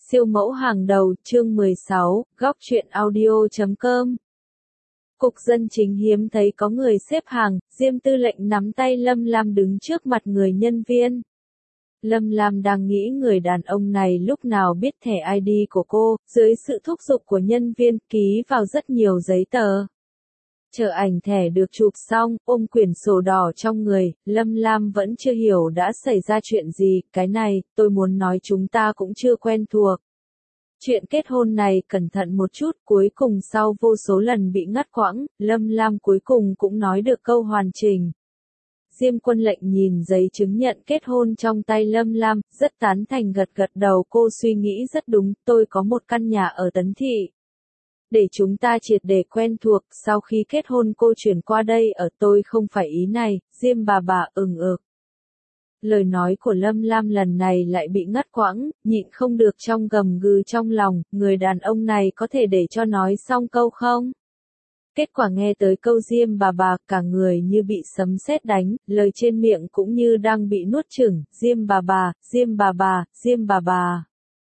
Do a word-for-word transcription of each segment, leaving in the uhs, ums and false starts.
Siêu mẫu hàng đầu, chương mười sáu, góc truyện audio chấm com. Cục dân chính hiếm thấy có người xếp hàng, Diêm Tư lệnh nắm tay Lâm Lam đứng trước mặt người nhân viên. Lâm Lam đang nghĩ người đàn ông này lúc nào biết thẻ i đê của cô, dưới sự thúc giục của nhân viên ký vào rất nhiều giấy tờ. Chờ ảnh thẻ được chụp xong, ôm quyển sổ đỏ trong người, Lâm Lam vẫn chưa hiểu đã xảy ra chuyện gì, cái này, tôi muốn nói chúng ta cũng chưa quen thuộc. Chuyện kết hôn này cẩn thận một chút, cuối cùng sau vô số lần bị ngắt quãng, Lâm Lam cuối cùng cũng nói được câu hoàn chỉnh. Diêm Quân lệnh nhìn giấy chứng nhận kết hôn trong tay Lâm Lam, rất tán thành gật gật đầu. Cô suy nghĩ rất đúng, tôi có một căn nhà ở Tấn Thị. Để chúng ta triệt để quen thuộc, sau khi kết hôn cô chuyển qua đây ở. Tôi không phải ý này, Diêm bà bà ừng ực. Lời nói của Lâm Lam lần này lại bị ngắt quãng, nhịn không được trong gầm gừ trong lòng, người đàn ông này có thể để cho nói xong câu không? Kết quả nghe tới câu Diêm bà bà, cả người như bị sấm sét đánh, lời trên miệng cũng như đang bị nuốt chửng, Diêm bà bà, Diêm bà bà, Diêm bà bà.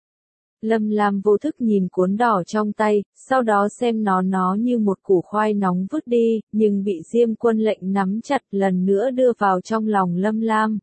Lâm Lam vô thức nhìn cuốn đỏ trong tay, sau đó xem nó nó như một củ khoai nóng vứt đi, nhưng bị Diêm Quân lệnh nắm chặt lần nữa đưa vào trong lòng Lâm Lam.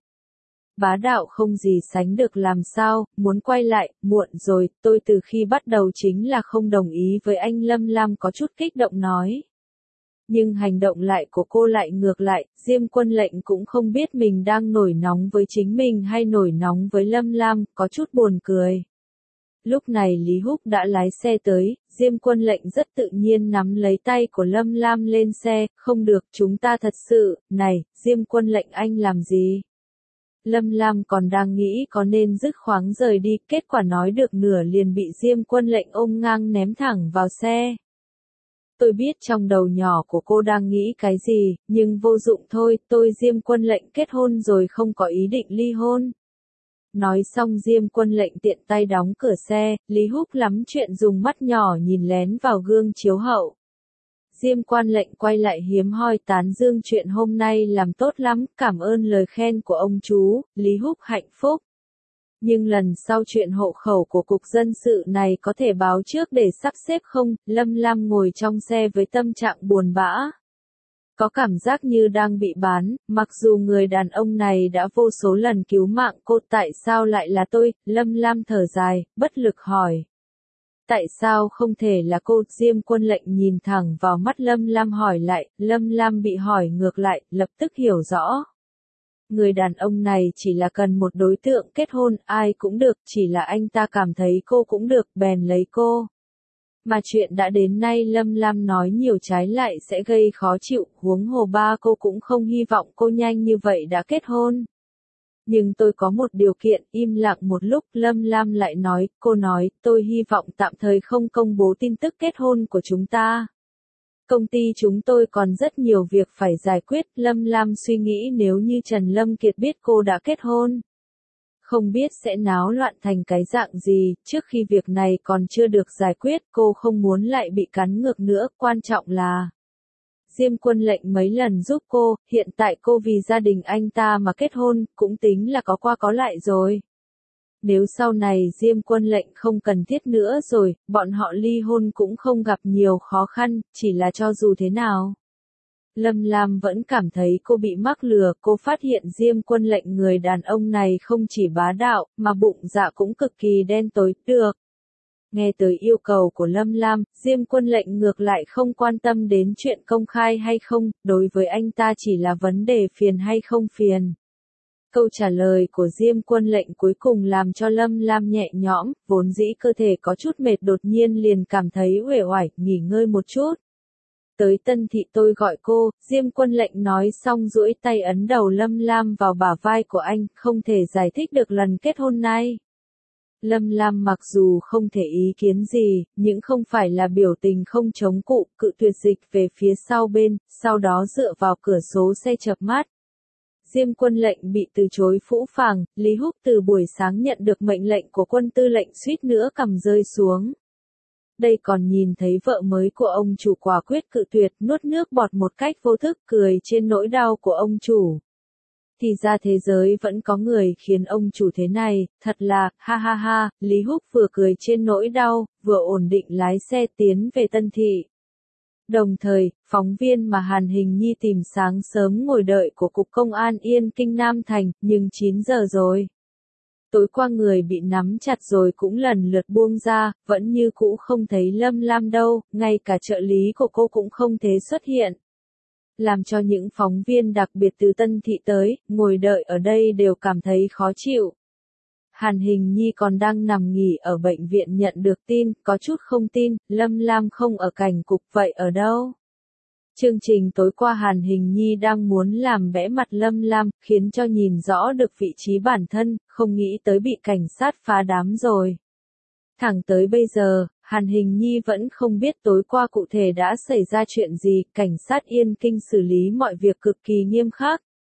Bá đạo không gì sánh được làm sao, muốn quay lại, muộn rồi, tôi từ khi bắt đầu chính là không đồng ý với anh. Lâm Lam có chút kích động nói. Nhưng hành động lại của cô lại ngược lại, Diêm Quân lệnh cũng không biết mình đang nổi nóng với chính mình hay nổi nóng với Lâm Lam, có chút buồn cười. Lúc này Lý Húc đã lái xe tới, Diêm Quân lệnh rất tự nhiên nắm lấy tay của Lâm Lam lên xe, không được, chúng ta thật sự, này, Diêm Quân lệnh anh làm gì? Lâm Lam còn đang nghĩ có nên dứt khoáng rời đi, kết quả nói được nửa liền bị Diêm Quân lệnh ôm ngang ném thẳng vào xe. Tôi biết trong đầu nhỏ của cô đang nghĩ cái gì, nhưng vô dụng thôi, tôi Diêm Quân lệnh kết hôn rồi không có ý định ly hôn. Nói xong Diêm Quân lệnh tiện tay đóng cửa xe, Lý Húc lắm chuyện dùng mắt nhỏ nhìn lén vào gương chiếu hậu. Diêm Quan lệnh quay lại hiếm hoi tán dương chuyện hôm nay làm tốt lắm, cảm ơn lời khen của ông chú, Lý Húc hạnh phúc. Nhưng lần sau chuyện hộ khẩu của cục dân sự này có thể báo trước để sắp xếp không? Lâm Lam ngồi trong xe với tâm trạng buồn bã. Có cảm giác như đang bị bán, mặc dù người đàn ông này đã vô số lần cứu mạng cô, tại sao lại là tôi? Lâm Lam thở dài, bất lực hỏi. Tại sao không thể là cô? Diêm Quân lệnh nhìn thẳng vào mắt Lâm Lam hỏi lại, Lâm Lam bị hỏi ngược lại, lập tức hiểu rõ. Người đàn ông này chỉ là cần một đối tượng kết hôn, ai cũng được, chỉ là anh ta cảm thấy cô cũng được, bèn lấy cô. Mà chuyện đã đến nay Lâm Lam nói nhiều trái lại sẽ gây khó chịu, huống hồ ba cô cũng không hy vọng cô nhanh như vậy đã kết hôn. Nhưng tôi có một điều kiện. Im lặng một lúc, Lâm Lam lại nói, cô nói, tôi hy vọng tạm thời không công bố tin tức kết hôn của chúng ta. Công ty chúng tôi còn rất nhiều việc phải giải quyết. Lâm Lam suy nghĩ nếu như Trần Lâm Kiệt biết cô đã kết hôn, không biết sẽ náo loạn thành cái dạng gì. Trước khi việc này còn chưa được giải quyết, cô không muốn lại bị cắn ngược nữa, quan trọng là Diêm Quân lệnh mấy lần giúp cô, hiện tại cô vì gia đình anh ta mà kết hôn, cũng tính là có qua có lại rồi. Nếu sau này Diêm Quân lệnh không cần thiết nữa rồi, bọn họ ly hôn cũng không gặp nhiều khó khăn, chỉ là cho dù thế nào. Lâm Lam vẫn cảm thấy cô bị mắc lừa, cô phát hiện Diêm Quân lệnh người đàn ông này không chỉ bá đạo, mà bụng dạ cũng cực kỳ đen tối, được. Nghe tới yêu cầu của Lâm Lam, Diêm Quân lệnh ngược lại không quan tâm đến chuyện công khai hay không, đối với anh ta chỉ là vấn đề phiền hay không phiền. Câu trả lời của Diêm Quân lệnh cuối cùng làm cho Lâm Lam nhẹ nhõm, vốn dĩ cơ thể có chút mệt đột nhiên liền cảm thấy uể oải, nghỉ ngơi một chút. Tới Tân Thị tôi gọi cô, Diêm Quân lệnh nói xong duỗi tay ấn đầu Lâm Lam vào bả vai của anh, không thể giải thích được lần kết hôn này. Lâm Lam mặc dù không thể ý kiến gì, nhưng không phải là biểu tình không chống cự, cự tuyệt dịch về phía sau bên, sau đó dựa vào cửa sổ xe chợp mắt. Diêm Quân lệnh bị từ chối phũ phàng, Lý Húc từ buổi sáng nhận được mệnh lệnh của quân tư lệnh suýt nữa cầm rơi xuống. Đây còn nhìn thấy vợ mới của ông chủ quả quyết cự tuyệt, nuốt nước bọt một cách vô thức, cười trên nỗi đau của ông chủ. Thì ra thế giới vẫn có người khiến ông chủ thế này, thật là, ha ha ha, Lý Húc vừa cười trên nỗi đau, vừa ổn định lái xe tiến về Tân Thị. Đồng thời, phóng viên mà Hàn Hình Nhi tìm sáng sớm ngồi đợi của Cục Công an Yên Kinh Nam Thành, nhưng chín giờ rồi. Tối qua người bị nắm chặt rồi cũng lần lượt buông ra, vẫn như cũ không thấy Lâm Lam đâu, ngay cả trợ lý của cô cũng không thể xuất hiện. Làm cho những phóng viên đặc biệt từ Tân Thị tới, ngồi đợi ở đây đều cảm thấy khó chịu. Hàn Hình Nhi còn đang nằm nghỉ ở bệnh viện nhận được tin, có chút không tin, Lâm Lam không ở cảnh cục vậy ở đâu. Chương trình tối qua Hàn Hình Nhi đang muốn làm bẽ mặt Lâm Lam, khiến cho nhìn rõ được vị trí bản thân, không nghĩ tới bị cảnh sát phá đám rồi. Thẳng tới bây giờ, Hàn Hình Nhi vẫn không biết tối qua cụ thể đã xảy ra chuyện gì, cảnh sát Yên Kinh xử lý mọi việc cực kỳ nghiêm khắc.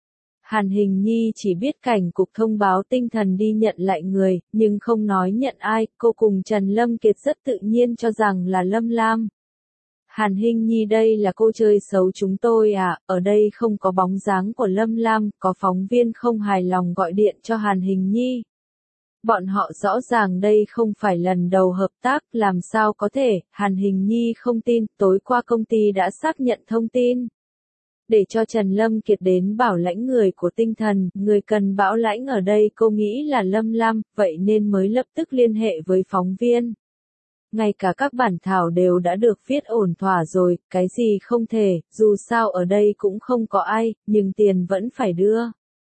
Hàn Hình Nhi chỉ biết cảnh cục thông báo tinh thần đi nhận lại người, nhưng không nói nhận ai, cô cùng Trần Lâm Kiệt rất tự nhiên cho rằng là Lâm Lam. Hàn Hình Nhi đây là cô chơi xấu chúng tôi à, ở đây không có bóng dáng của Lâm Lam, có phóng viên không hài lòng gọi điện cho Hàn Hình Nhi. Bọn họ rõ ràng đây không phải lần đầu hợp tác, làm sao có thể, Hàn Hình Nhi không tin, tối qua công ty đã xác nhận thông tin. Để cho Trần Lâm Kiệt đến bảo lãnh người của tinh thần, người cần bảo lãnh ở đây cô nghĩ là Lâm Lam, vậy nên mới lập tức liên hệ với phóng viên. Ngay cả các bản thảo đều đã được viết ổn thỏa rồi, cái gì không thể, dù sao ở đây cũng không có ai, nhưng tiền vẫn phải đưa.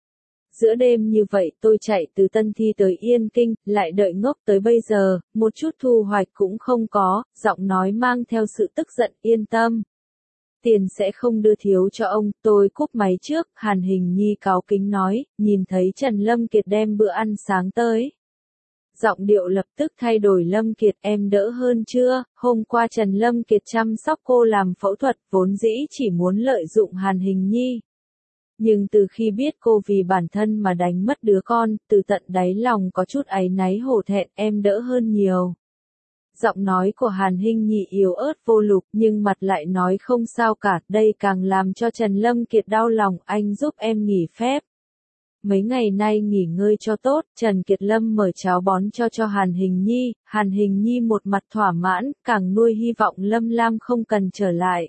Giữa đêm như vậy tôi chạy từ Tân Thi tới Yên Kinh, lại đợi ngốc tới bây giờ, một chút thu hoạch cũng không có, giọng nói mang theo sự tức giận, yên tâm. Tiền sẽ không đưa thiếu cho ông, tôi cúp máy trước, Hàn Hình Nhi cáu kính nói, nhìn thấy Trần Lâm Kiệt đem bữa ăn sáng tới. Giọng điệu lập tức thay đổi, Lâm Kiệt em đỡ hơn chưa, hôm qua Trần Lâm Kiệt chăm sóc cô làm phẫu thuật, vốn dĩ chỉ muốn lợi dụng Hàn Hình Nhi. Nhưng từ khi biết cô vì bản thân mà đánh mất đứa con, từ tận đáy lòng có chút áy náy hổ thẹn, em đỡ hơn nhiều. Giọng nói của Hàn Hình Nhi yếu ớt vô lực nhưng mặt lại nói không sao cả, đây càng làm cho Trần Lâm Kiệt đau lòng, anh giúp em nghỉ phép. Mấy ngày nay nghỉ ngơi cho tốt, Trần Kiệt Lâm mở cháo bón cho cho Hàn Hình Nhi, Hàn Hình Nhi một mặt thỏa mãn, càng nuôi hy vọng Lâm Lam không cần trở lại.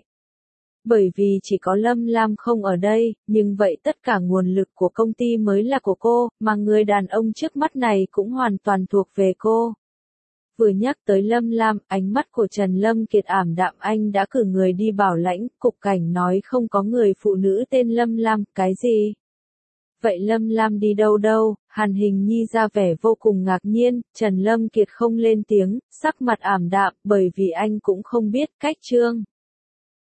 Bởi vì chỉ có Lâm Lam không ở đây, nhưng vậy tất cả nguồn lực của công ty mới là của cô, mà người đàn ông trước mắt này cũng hoàn toàn thuộc về cô. Vừa nhắc tới Lâm Lam, ánh mắt của Trần Lâm Kiệt ảm đạm, anh đã cử người đi bảo lãnh, cục cảnh nói không có người phụ nữ tên Lâm Lam, cái gì? Vậy Lâm Lam đi đâu đâu? Hàn Hình Nhi ra vẻ vô cùng ngạc nhiên, Trần Lâm Kiệt không lên tiếng, sắc mặt ảm đạm, bởi vì anh cũng không biết, cách Trương